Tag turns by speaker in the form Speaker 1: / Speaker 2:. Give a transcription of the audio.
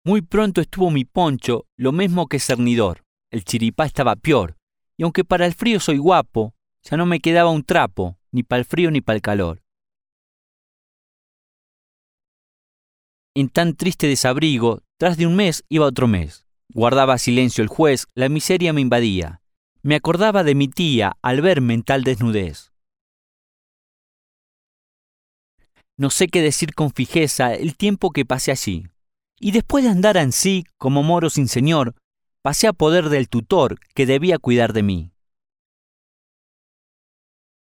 Speaker 1: Muy pronto estuvo mi poncho lo mismo que cernidor. El chiripá estaba pior, y aunque para el frío soy guapo, ya no me quedaba un trapo, ni pa'l frío ni pa'l calor. En tan triste desabrigo, tras de un mes iba otro mes. Guardaba silencio el juez, la miseria me invadía. Me acordaba de mi tía al verme en tal desnudez. No sé qué decir con fijeza el tiempo que pasé allí. Y después de andar ansí, como moro sin señor, pasé a poder del tutor que debía cuidar de mí.